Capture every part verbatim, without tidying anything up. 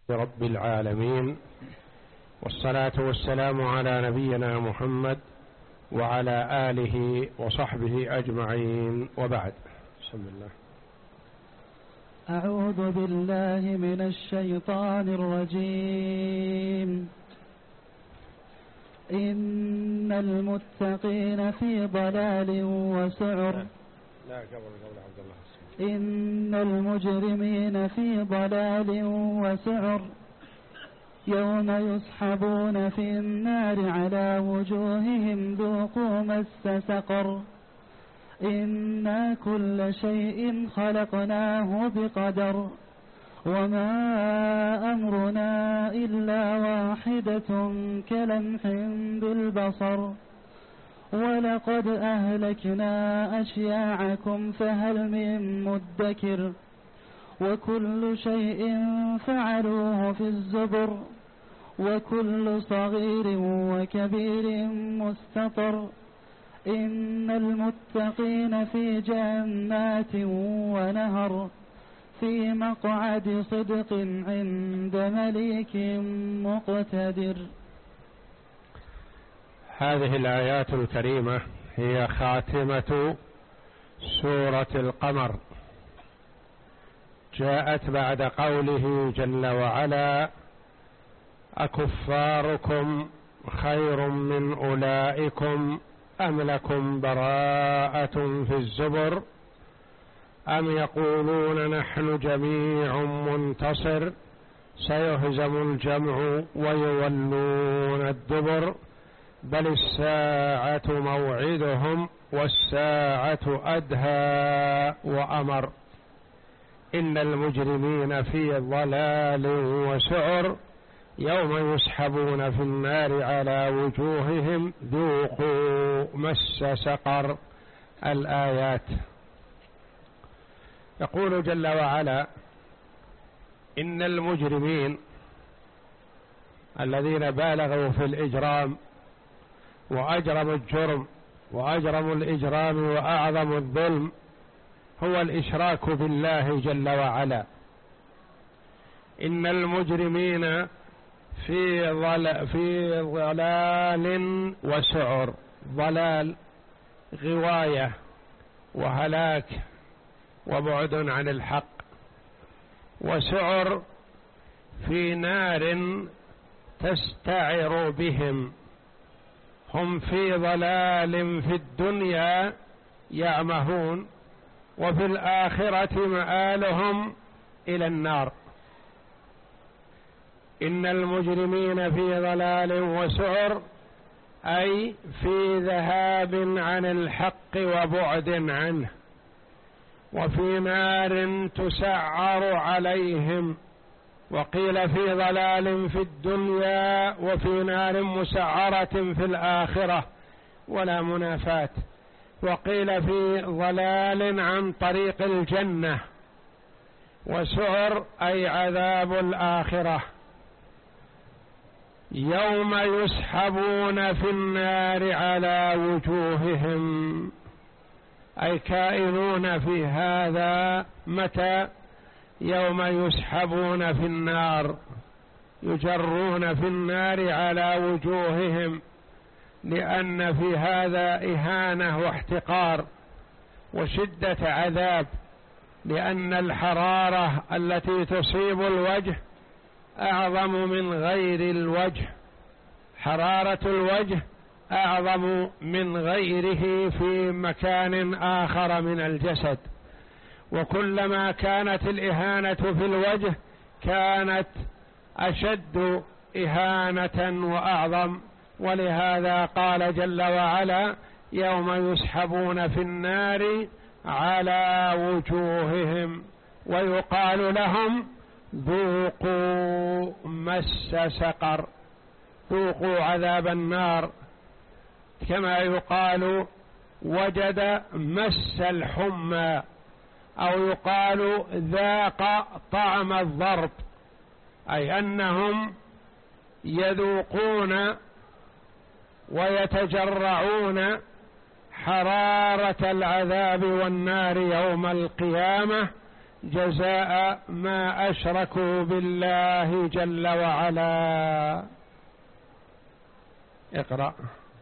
رب العالمين، والصلاة والسلام على نبينا محمد وعلى آله وصحبه أجمعين، وبعد. بسم الله. أعوذ بالله من الشيطان الرجيم. إن المتقين في ضلال وسعر. لا قبل قبل عبد الله. إن المجرمين في ضلال وسعر يوم يسحبون في النار على وجوههم ذوقوا مس سقر. إنا كل شيء خلقناه بقدر وما أمرنا إلا واحدة كلمح بالبصر ولقد أهلكنا أشياعكم فهل من مدكر وكل شيء فعلوه في الزبر وكل صغير وكبير مستطر. إن المتقين في جنات ونهر في مقعد صدق عند مليك مقتدر. هذه الآيات الكريمة هي خاتمة سورة القمر، جاءت بعد قوله جل وعلا: أكفاركم خير من أولئكم أم لكم براءة في الزبر أم يقولون نحن جميع منتصر سيهزم الجمع ويولون الدبر بل الساعة موعدهم والساعة أدهى وأمر. إن المجرمين في ضلال وسعر يوم يسحبون في النار على وجوههم ذوقوا مس سقر. الآيات. يقول جل وعلا: إن المجرمين الذين بالغوا في الإجرام وأجرموا الجرم وأجرموا الإجرام وأعظم الظلم هو الإشراك بالله جل وعلا. إن المجرمين في ضل في ضلال وسعر. ضلال غواية وهلاك وبعد عن الحق، وسعر في نار تستعر بهم. هم في ضلال في الدنيا يعمهون، وفي الآخرة مآلهم إلى النار. إن المجرمين في ضلال وسعر أي في ذهاب عن الحق وبعد عنه، وفي نار تسعر عليهم. وقيل في ضلال في الدنيا وفي نار مسعرة في الآخرة ولا منافاة. وقيل في ضلال عن طريق الجنة، وسعر أي عذاب الآخرة. يوم يسحبون في النار على وجوههم أي كائنون في هذا. متى؟ يوم يسحبون في النار، يجرون في النار على وجوههم، لأن في هذا إهانة واحتقار وشدة عذاب، لأن الحرارة التي تصيب الوجه أعظم من غير الوجه. حرارة الوجه أعظم من غيره في مكان آخر من الجسد، وكلما كانت الإهانة في الوجه كانت أشد إهانة وأعظم. ولهذا قال جل وعلا: يوم يسحبون في النار على وجوههم ويقال لهم ذوقوا مس سقر. ذوقوا عذاب النار، كما يقال وجد مس الحمى، أو يقال ذاق طعم الضرب، أي أنهم يذوقون ويتجرعون حرارة العذاب والنار يوم القيامة جزاء ما أشركوا بالله جل وعلا. اقرأ.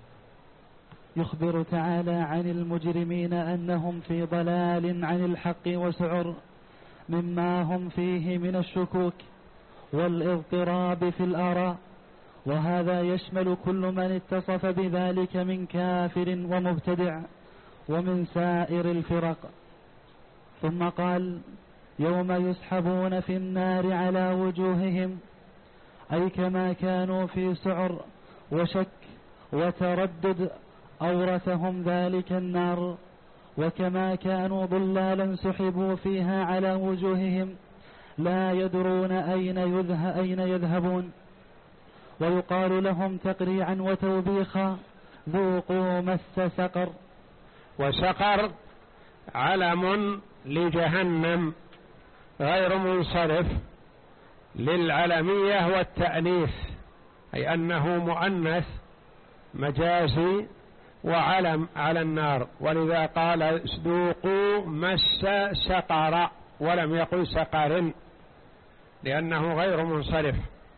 يخبر تعالى عن المجرمين أنهم في ضلال عن الحق وسعر مما هم فيه من الشكوك والاضطراب في الآراء، وهذا يشمل كل من اتصف بذلك من كافر ومبتدع ومن سائر الفرق. ثم قال: يوم يسحبون في النار على وجوههم، أي كما كانوا في سعر وشك وتردد أورثهم ذلك النار، وكما كانوا ضلالا سحبوا فيها على وجوههم لا يدرون أين, يذه أين يذهبون. ويقال لهم تقريعا وتوبيخا: ذوقوا مس سقر. وسقر علم لجهنم غير منصرف للعلمية والتأنيث، أي أنه مؤنث مجازي وعلم على النار، ولذا قال ذوقوا مس سقر ولم يقل سقر لأنه غير منصرف.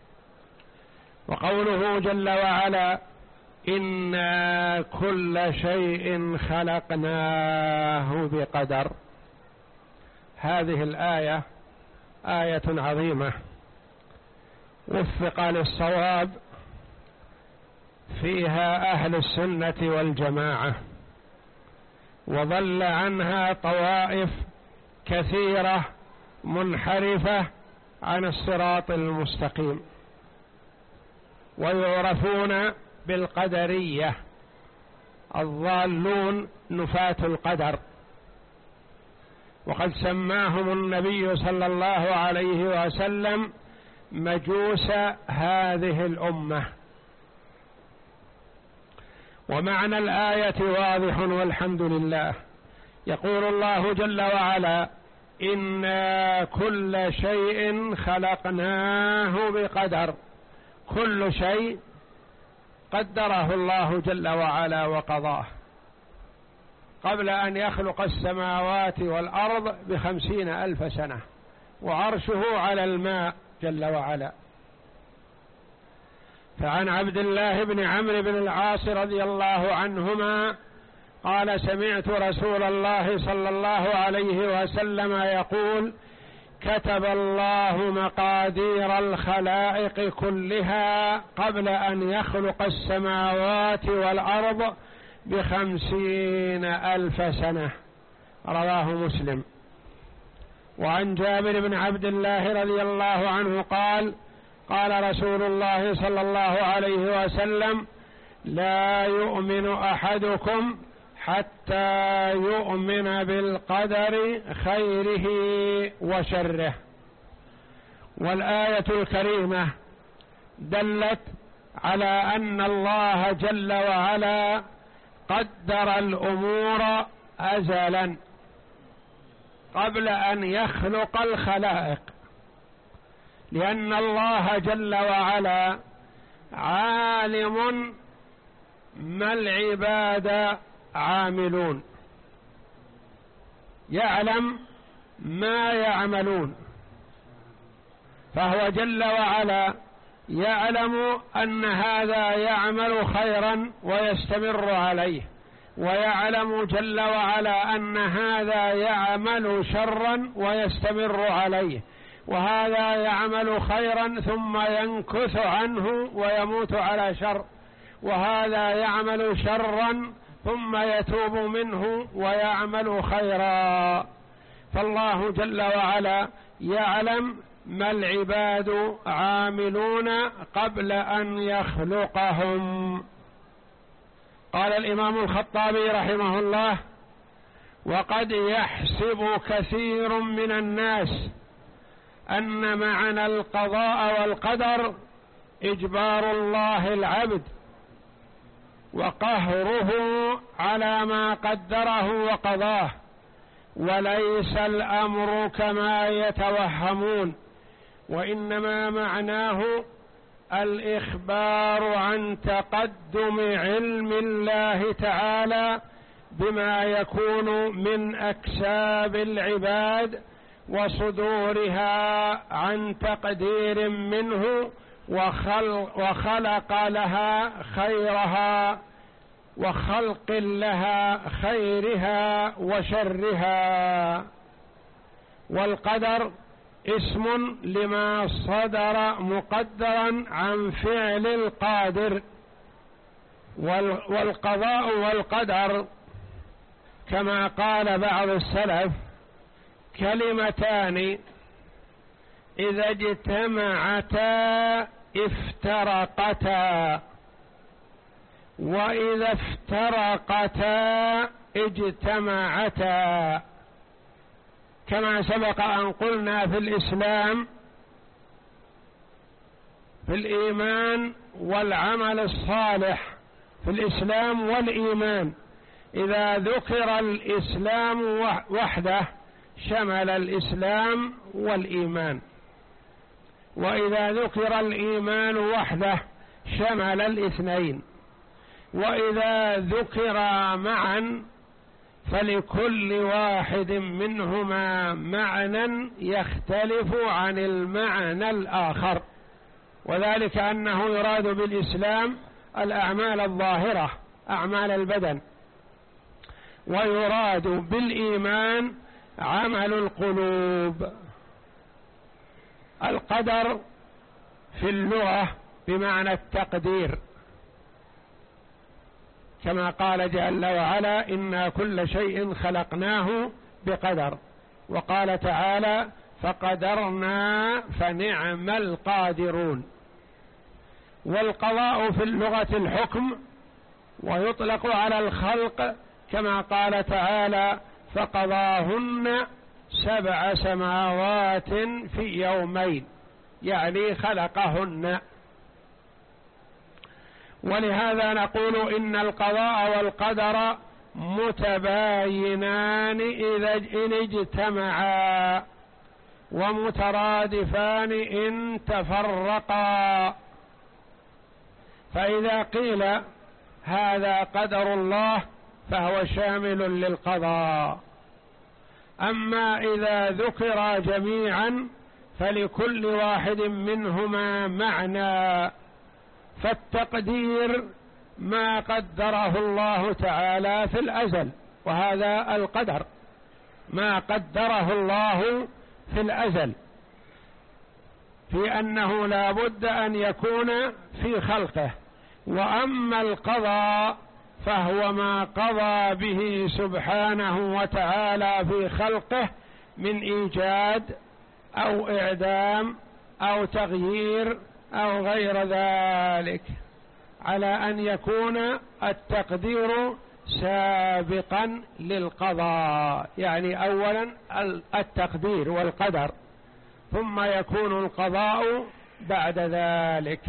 وقوله جل وعلا: إنا كل شيء خلقناه بقدر، هذه الآية آية عظيمة وفق للصواب فيها أهل السنة والجماعة، وضل عنها طوائف كثيرة منحرفة عن الصراط المستقيم، ويعرفون بالقدرية الضالون نفاة القدر. وقد سماهم النبي صلى الله عليه وسلم مجوس هذه الأمة. ومعنى الآية واضح والحمد لله. يقول الله جل وعلا: إنا كل شيء خلقناه بقدر، كل شيء قدره الله جل وعلا وقضاه قبل أن يخلق السماوات والأرض بخمسين ألف سنة، وعرشه على الماء جل وعلا. فعن عبد الله بن عمرو بن العاص رضي الله عنهما قال: سمعت رسول الله صلى الله عليه وسلم يقول: كتب الله مقادير الخلائق كلها قبل أن يخلق السماوات والأرض بخمسين ألف سنة، رواه مسلم. وعن جابر بن عبد الله رضي الله عنه قال: قال رسول الله صلى الله عليه وسلم: لا يؤمن أحدكم حتى يؤمن بالقدر خيره وشره. والآية الكريمة دلت على أن الله جل وعلا قدر الأمور أزلا قبل أن يخلق الخلائق، لأن الله جل وعلا عالم ما العباد عاملون، يعلم ما يعملون، فهو جل وعلا يعلم أن هذا يعمل خيرا ويستمر عليه، ويعلم جل وعلا أن هذا يعمل شرا ويستمر عليه، وهذا يعمل خيرا ثم ينكث عنه ويموت على شر، وهذا يعمل شرا ثم يتوب منه ويعمل خيرا. فالله جل وعلا يعلم ما العباد عاملون قبل أن يخلقهم. قال الإمام الخطابي رحمه الله: وقد يحسب كثير من الناس أن معنى القضاء والقدر إجبار الله العبد وقهره على ما قدره وقضاه، وليس الأمر كما يتوهمون، وإنما معناه الإخبار عن تقدم علم الله تعالى بما يكون من أكساب العباد وصدورها عن تقدير منه، وخلق, وخلق لها خيرها وخلق لها خيرها وشرها. والقدر اسم لما صدر مقدرا عن فعل القادر. والقضاء والقدر كما قال بعض السلف كلمتان إذا اجتمعتا افترقتا، وإذا افترقتا اجتمعتا. كما سبق أن قلنا في الإسلام في الإيمان والعمل الصالح، في الإسلام والإيمان إذا ذكر الإسلام وحده شمل الإسلام والإيمان، وإذا ذكر الإيمان وحده شمل الاثنين، وإذا ذكر معا فلكل واحد منهما معنى يختلف عن المعنى الآخر. وذلك أنه يراد بالإسلام الأعمال الظاهرة أعمال البدن، ويراد بالإيمان عمل القلوب. القدر في اللغة بمعنى التقدير، كما قال جل وعلا إنا كل شيء خلقناه بقدر، وقال تعالى فقدرنا فنعم القادرون. والقضاء في اللغة الحكم، ويطلق على الخلق كما قال تعالى فقضاهن سبع سماوات في يومين، يعني خلقهن. ولهذا نقول إن القضاء والقدر متباينان إذا إن اجتمعا، ومترادفان إن تفرقا. فإذا قيل هذا قدر الله فهو شامل للقضاء، أما إذا ذكر جميعا فلكل واحد منهما معنى. فالتقدير ما قدره الله تعالى في الأزل، وهذا القدر ما قدره الله في الأزل، في أنه لا بد أن يكون في خلقه. وأما القضاء فهو ما قضى به سبحانه وتعالى في خلقه من إيجاد أو إعدام أو تغيير أو غير ذلك، على أن يكون التقدير سابقا للقضاء، يعني أولا التقدير والقدر، ثم يكون القضاء بعد ذلك.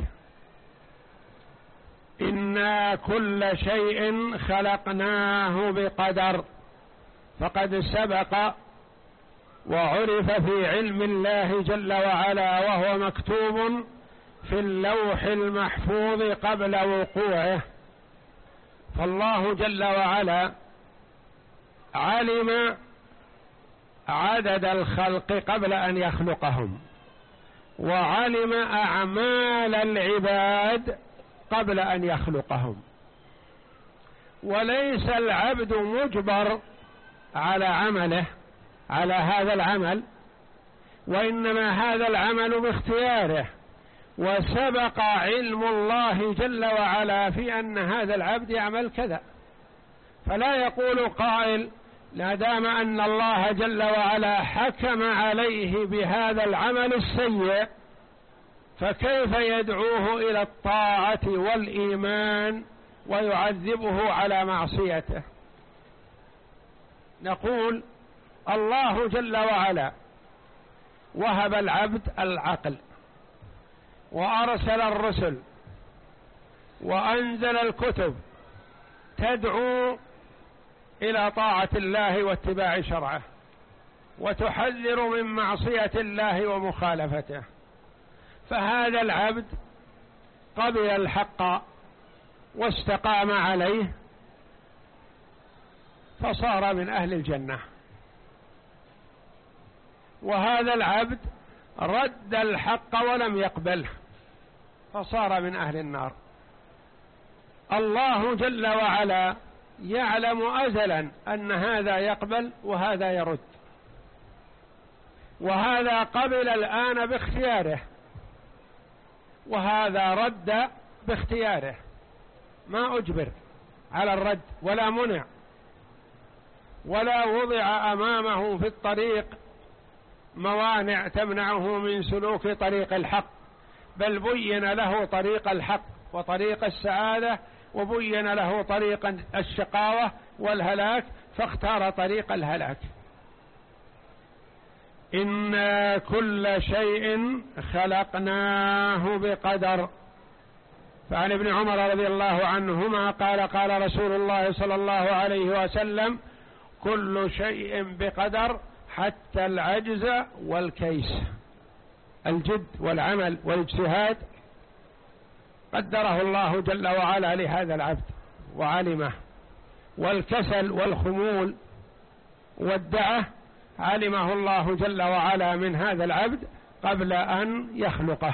إنا كل شيء خلقناه بقدر، فقد سبق وعرف في علم الله جل وعلا وهو مكتوب في اللوح المحفوظ قبل وقوعه. فالله جل وعلا علم عدد الخلق قبل أن يخلقهم، وعلم أعمال العباد قبل أن يخلقهم. وليس العبد مجبر على عمله على هذا العمل، وإنما هذا العمل باختياره، وسبق علم الله جل وعلا في أن هذا العبد يعمل كذا. فلا يقول قائل لا دام أن الله جل وعلا حكم عليه بهذا العمل السيء فكيف يدعوه إلى الطاعة والإيمان ويعذبه على معصيته؟ نقول الله جل وعلا وهب العبد العقل، وأرسل الرسل، وأنزل الكتب تدعو إلى طاعة الله واتباع شرعه، وتحذر من معصية الله ومخالفته. فهذا العبد قبل الحق واستقام عليه فصار من أهل الجنة. وهذا العبد رد الحق ولم يقبله فصار من أهل النار. الله جل وعلا يعلم أزلا أن هذا يقبل وهذا يرد، وهذا قبل الآن باختياره وهذا رد باختياره، ما أجبر على الرد ولا منع ولا وضع أمامه في الطريق موانع تمنعه من سلوك طريق الحق، بل بين له طريق الحق وطريق السعادة، وبين له طريق الشقاوة والهلاك فاختار طريق الهلاك. إنا كل شيء خلقناه بقدر. فعن ابن عمر رضي الله عنهما قال قال رسول الله صلى الله عليه وسلم: كل شيء بقدر حتى العجز والكيس. الجد والعمل والاجتهاد قدره الله جل وعلا لهذا العبد وعلمه، والكسل والخمول والدعة علمه الله جل وعلا من هذا العبد قبل أن يخلقه.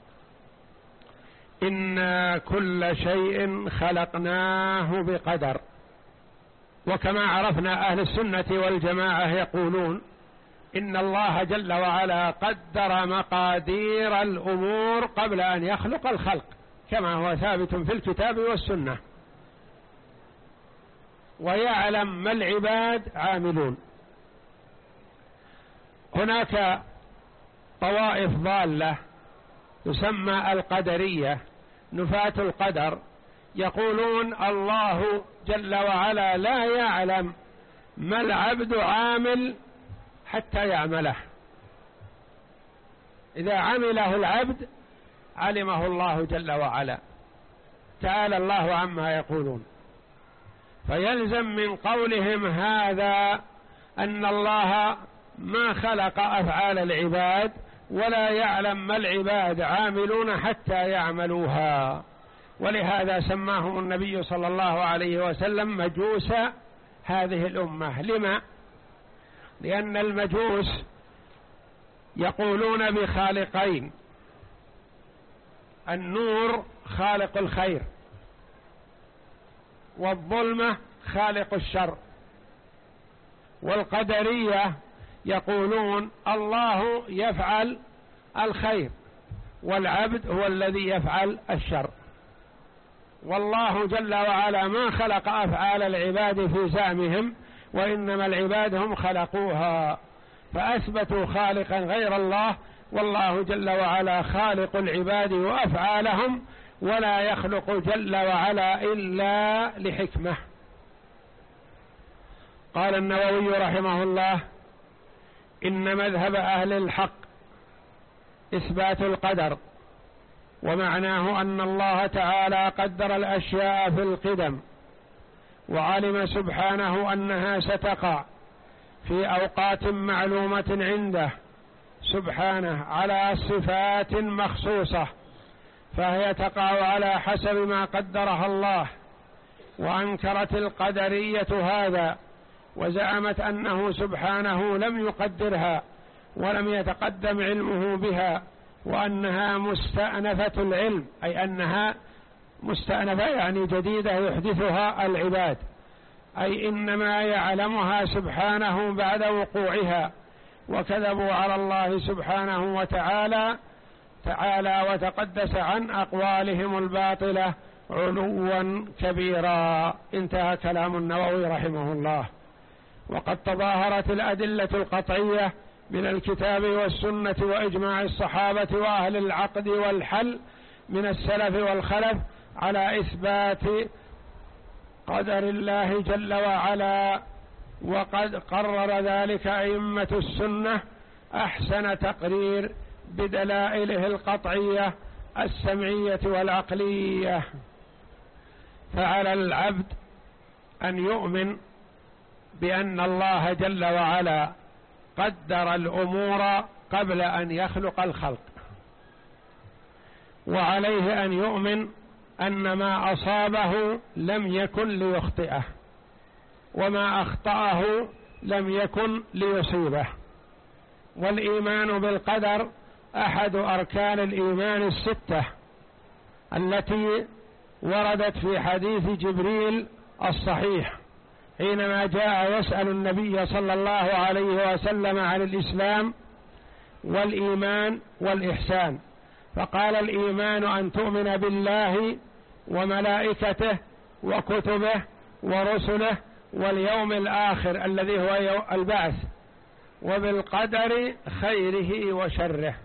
إنا كل شيء خلقناه بقدر. وكما عرفنا أهل السنة والجماعة يقولون إن الله جل وعلا قدر مقادير الأمور قبل أن يخلق الخلق كما هو ثابت في الكتاب والسنة، ويعلم ما العباد عاملون. هناك طوائف ضالة تسمى القدرية نفاة القدر، يقولون الله جل وعلا لا يعلم ما العبد عامل حتى يعمله، إذا عمله العبد علمه الله جل وعلا، تعالى الله عما يقولون. فيلزم من قولهم هذا أن الله ما خلق أفعال العباد ولا يعلم ما العباد عاملون حتى يعملوها، ولهذا سماهم النبي صلى الله عليه وسلم مجوس هذه الأمة. لما؟ لأن المجوس يقولون بخالقين: النور خالق الخير، والظلمة خالق الشر. والقدرية يقولون الله يفعل الخير والعبد هو الذي يفعل الشر، والله جل وعلا ما خلق أفعال العباد في زعمهم، وإنما العباد هم خلقوها، فأثبتوا خالقا غير الله، والله جل وعلا خالق العباد وأفعالهم، ولا يخلق جل وعلا إلا لحكمة. قال النووي رحمه الله: إن مذهب أهل الحق إثبات القدر، ومعناه أن الله تعالى قدر الأشياء في القدم، وعلم سبحانه أنها ستقع في أوقات معلومة عنده سبحانه على صفات مخصوصة، فهي تقع على حسب ما قدرها الله. وأنكرت القدرية هذا وزعمت أنه سبحانه لم يقدرها ولم يتقدم علمه بها، وأنها مستأنفة العلم، أي أنها مستأنفة يعني جديدة يحدثها العباد، أي إنما يعلمها سبحانه بعد وقوعها. وكذبوا على الله سبحانه وتعالى تعالى وتقدس عن أقوالهم الباطلة علوا كبيرا. انتهى كلام النووي رحمه الله. وقد تظاهرت الأدلة القطعية من الكتاب والسنة وإجماع الصحابة وأهل العقد والحل من السلف والخلف على إثبات قدر الله جل وعلا، وقد قرر ذلك أئمة السنة أحسن تقرير بدلائله القطعية السمعية والعقلية. فعلى العبد أن يؤمن بأن الله جل وعلا قدر الأمور قبل أن يخلق الخلق، وعليه أن يؤمن أن ما أصابه لم يكن ليخطئه، وما أخطأه لم يكن ليصيبه، والإيمان بالقدر أحد أركان الإيمان الستة التي وردت في حديث جبريل الصحيح حينما جاء يسأل النبي صلى الله عليه وسلم عن الإسلام والإيمان والإحسان، فقال الإيمان أن تؤمن بالله وملائكته وكتبه ورسله واليوم الآخر الذي هو البعث، وبالقدر خيره وشره.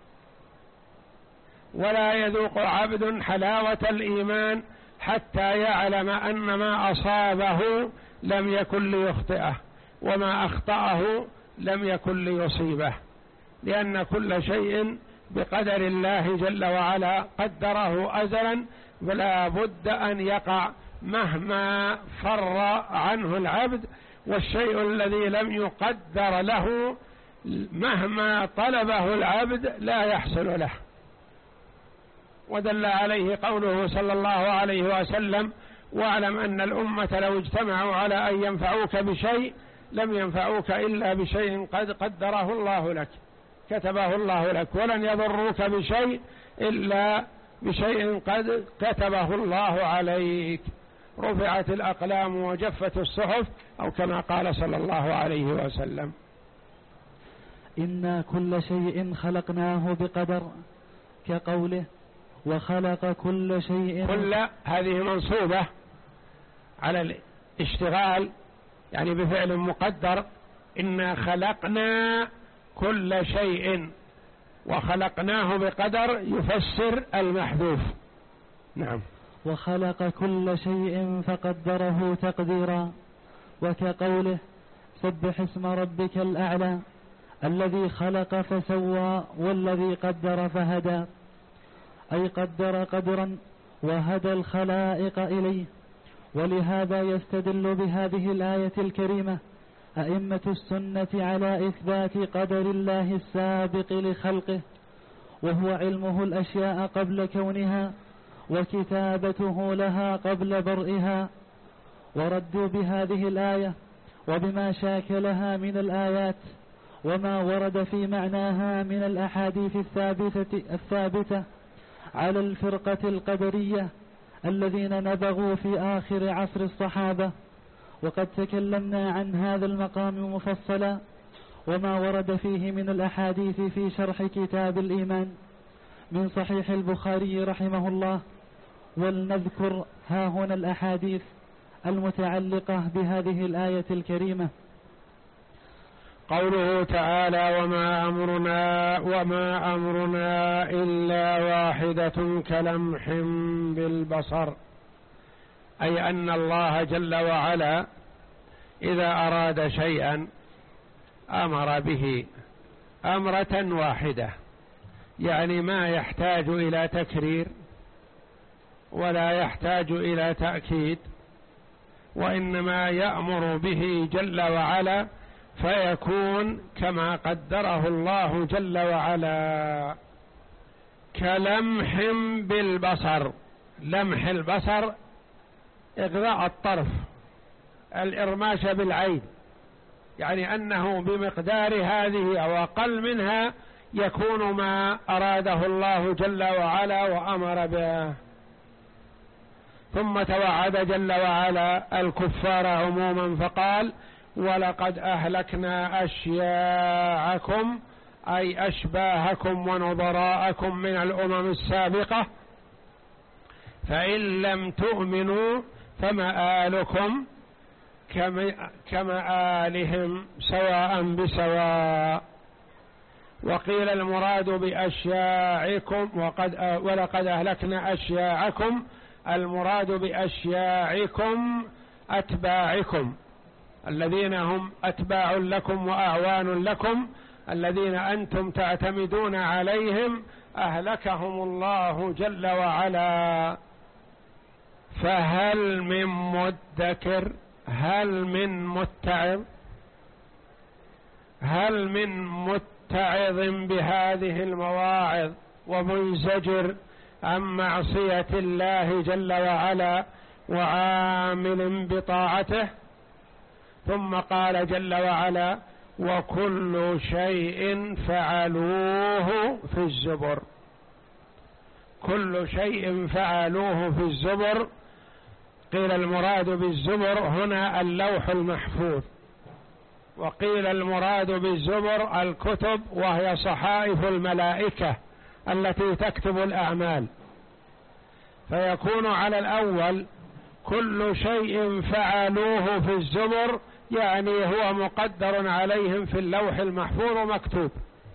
ولا يذوق عبد حلاوة الإيمان حتى يعلم أن ما أصابه لم يكن ليخطئه وما أخطأه لم يكن ليصيبه، لأن كل شيء بقدر الله جل وعلا قدره أزلا، ولا بد أن يقع مهما فر عنه العبد، والشيء الذي لم يقدر له مهما طلبه العبد لا يحصل له. ودل عليه قوله صلى الله عليه وسلم: واعلم أن الأمة لو اجتمعوا على أن ينفعوك بشيء لم ينفعوك إلا بشيء قد قدره الله لك كتبه الله لك، ولن يضروك بشيء إلا بشيء قد كتبه الله عليك. رفعت الأقلام وجفت الصحف، أو كما قال صلى الله عليه وسلم. إنا كل شيء خلقناه بقدر، كقوله: وخلق كل شيء. كل هذه منصوبة على الاشتغال، يعني بفعل مقدر. إنا خلقنا كل شيء، وخلقناه بقدر يفسر المحذوف. نعم. وخلق كل شيء فقدره تقديرا، وكقوله: سبح اسم ربك الأعلى الذي خلق فسوى والذي قدر فهدى، أي قدر قدرا وهدى الخلائق إليه. ولهذا يستدل بهذه الآية الكريمة أئمة السنة على إثبات قدر الله السابق لخلقه، وهو علمه الأشياء قبل كونها وكتابته لها قبل برئها. وردوا بهذه الآية وبما شاكلها من الآيات وما ورد في معناها من الأحاديث الثابتة, الثابتة على الفرقة القدرية الذين نبغوا في آخر عصر الصحابة. وقد تكلمنا عن هذا المقام مفصلا وما ورد فيه من الأحاديث في شرح كتاب الإيمان من صحيح البخاري رحمه الله. ولنذكر ها هنا الأحاديث المتعلقة بهذه الآية الكريمة. قوله تعالى: وما أمرنا وما أمرنا إلا واحدة كلمح بالبصر، أي أن الله جل وعلا إذا أراد شيئا أمر به أمرة واحدة، يعني ما يحتاج إلى تكرير ولا يحتاج إلى تأكيد، وإنما يأمر به جل وعلا فيكون كما قدره الله جل وعلا. كلمح بالبصر، لمح البصر إغراء الطرف، الإرماش بالعين، يعني أنه بمقدار هذه أو أقل منها يكون ما أراده الله جل وعلا وأمر به. ثم توعد جل وعلا الكفار عموما فقال: ولقد أهلكنا أشياعكم، أي أشباهكم ونظراءكم من الأمم السابقة، فإن لم تؤمنوا فمآلكم كمآلهم سواء بسواء. وقيل المراد بأشياعكم وقد ولقد أهلكنا أشياعكم، المراد بأشياعكم أتباعكم الذين هم أتباع لكم وأعوان لكم، الذين أنتم تعتمدون عليهم أهلكهم الله جل وعلا. فهل من مدكر، هل من متعظ، هل من متعظ بهذه المواعظ ومنزجر عن معصية الله جل وعلا وعامل بطاعته؟ ثم قال جل وعلا: وكل شيء فعلوه في الزبر. كل شيء فعلوه في الزبر، قيل المراد بالزبر هنا اللوح المحفوظ، وقيل المراد بالزبر الكتب وهي صحائف الملائكة التي تكتب الأعمال. فيكون على الأول كل شيء فعلوه في الزبر، يعني هو مقدر عليهم في اللوح المحفوظ ومكتوب.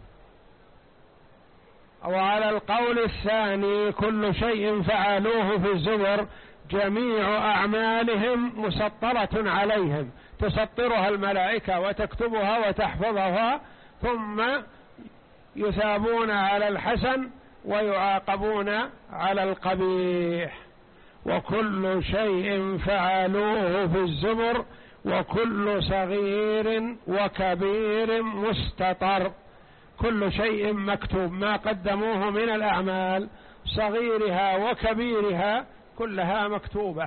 وعلى القول الثاني كل شيء فعلوه في الزبر جميع أعمالهم مسطرة عليهم، تسطرها الملائكة وتكتبها وتحفظها، ثم يثابون على الحسن ويعاقبون على القبيح. وكل شيء فعلوه في الزبر وكل صغير وكبير مستطر. كل شيء مكتوب، ما قدموه من الأعمال صغيرها وكبيرها كلها مكتوبة.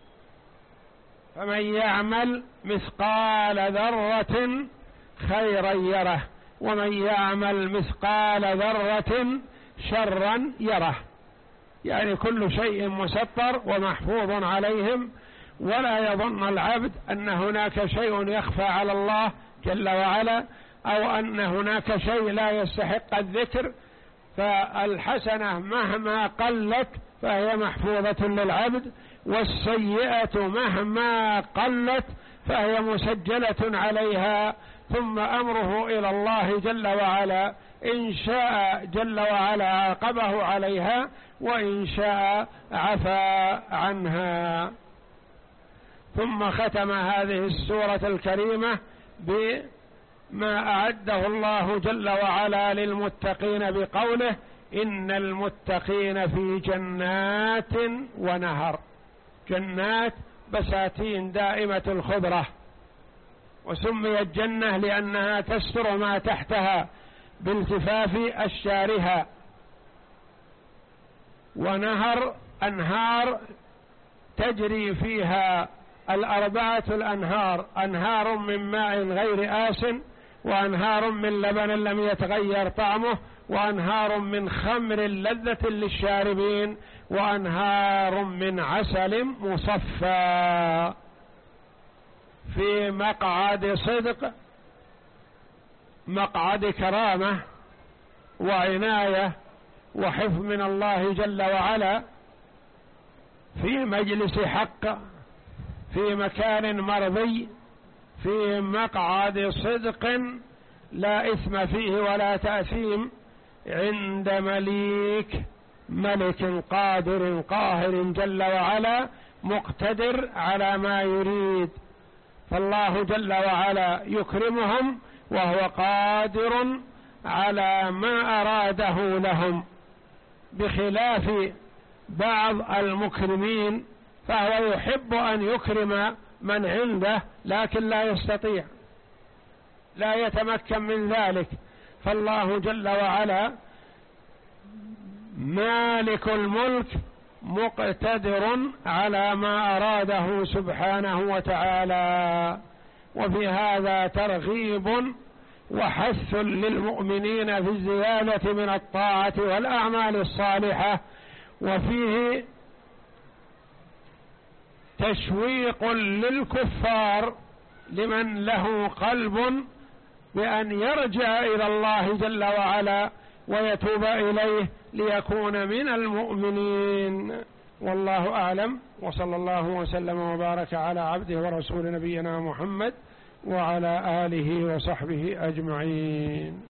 فمن يعمل مثقال ذرة خيرا يره، ومن يعمل مثقال ذرة شرا يره. يعني كل شيء مسطر ومحفوظ عليهم، ولا يظن العبد أن هناك شيء يخفى على الله جل وعلا، أو أن هناك شيء لا يستحق الذكر. فالحسنة مهما قلت فهي محفوظة للعبد، والسيئة مهما قلت فهي مسجلة عليها، ثم أمره إلى الله جل وعلا، إن شاء جل وعلا عاقبه عليها، وإن شاء عفا عنها. ثم ختم هذه السورة الكريمة بما أعده الله جل وعلا للمتقين بقوله: إن المتقين في جنات ونهر. جنات بساتين دائمة الخضرة، وسميت جنة لأنها تستر ما تحتها بالتفاف أشجارها. ونهر أنهار تجري فيها الأربعة الأنهار: أنهار من ماء غير آسن، وأنهار من لبن لم يتغير طعمه، وأنهار من خمر لذة للشاربين، وأنهار من عسل مصفى. في مقعد صدق، مقعد كرامة وعناية وحفظ من الله جل وعلا، في مجلس حق، في مكان مرضي، في مقعد صدق لا إثم فيه ولا تأثيم، عند مليك ملك قادر قاهر جل وعلا، مقتدر على ما يريد. فالله جل وعلا يكرمهم وهو قادر على ما أراده لهم، بخلاف بعض المكرمين فهو يحب أن يكرم من عنده لكن لا يستطيع، لا يتمكن من ذلك. فالله جل وعلا مالك الملك مقتدر على ما أراده سبحانه وتعالى. وفي هذا ترغيب وحث للمؤمنين في الزيادة من الطاعة والأعمال الصالحة، وفيه تشويق للكفار لمن له قلب بأن يرجع إلى الله جل وعلا ويتوب إليه ليكون من المؤمنين. والله أعلم، وصلى الله وسلم وبارك على عبده ورسول نبينا محمد وعلى آله وصحبه أجمعين.